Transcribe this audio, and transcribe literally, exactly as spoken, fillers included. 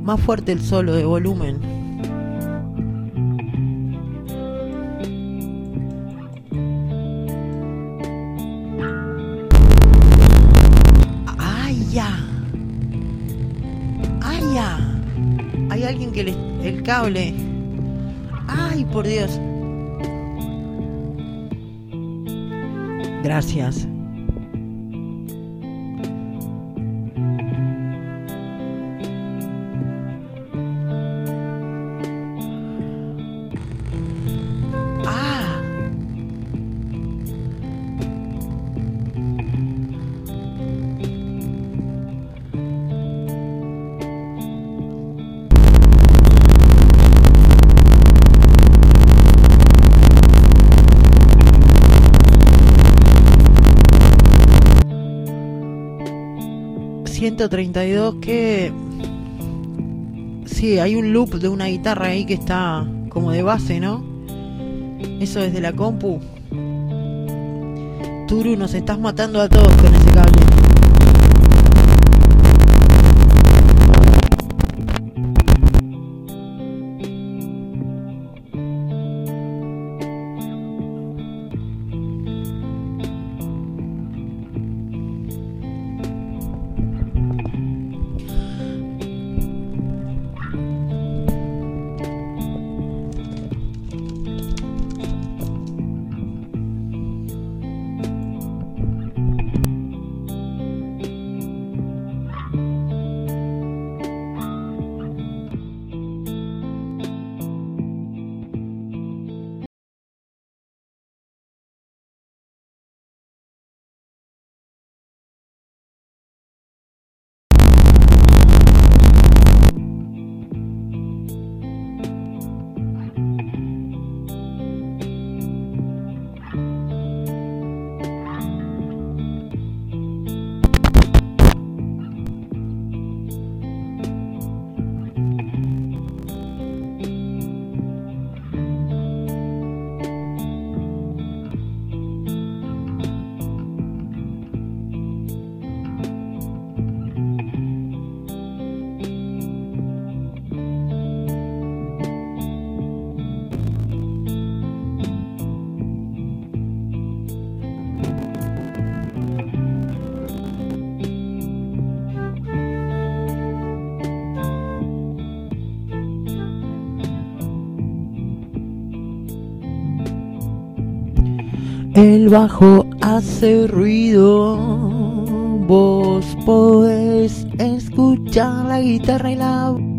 Más fuerte el solo de volumen. ¡Ay, ya! ¡Ay, ya! Hay alguien que le... el cable. ¡Ay, por Dios! Gracias. Ah. ciento treinta y dos, que sí, hay un loop de una guitarra ahí que está como de base, ¿no? Eso desde la compu. Turu, nos estás matando a todos con ese cable. El bajo hace ruido, vos podés escuchar la guitarra y la